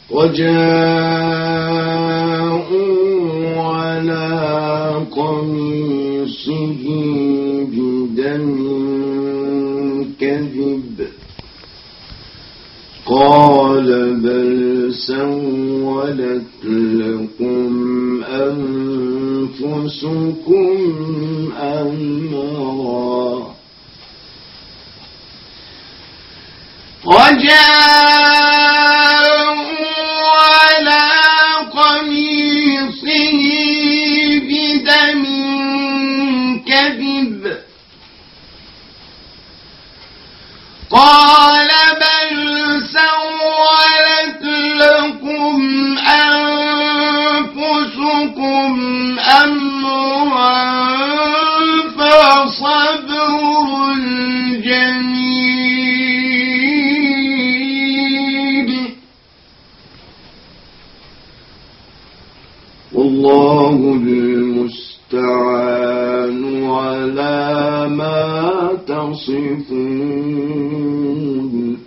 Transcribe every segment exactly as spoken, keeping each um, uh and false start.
وجاءوا على قميصه بدم كذب قال بل سولت لكم أنفسكم أمرا وجاءوا على قميصه بدم كذب قال بل سولت لكم أنفسكم أمرا فصبر جميل والله المستعان على ما تصفون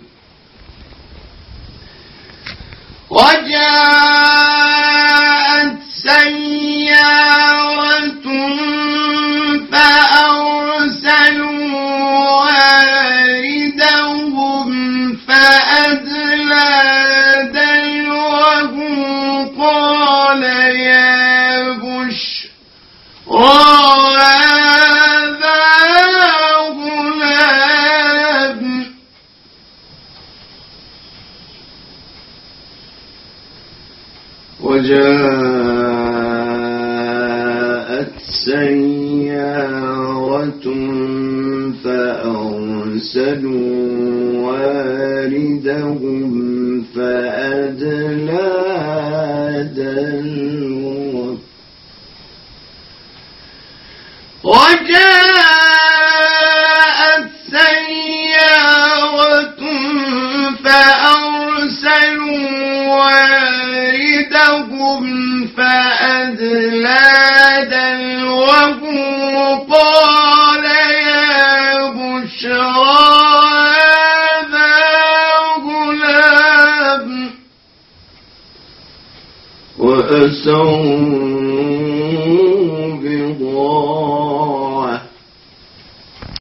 وجاءت سيارة فأرسلوا واردهم فأدلى دلوه قال يا بشرى وجاءت سيارة فأرسلوا واردهم فأدلى دلوه وجاءت سيارة فأرسلوا واردهم فأدلى دلوه قال يا بشرى هذا غلام وأسروا بضاعة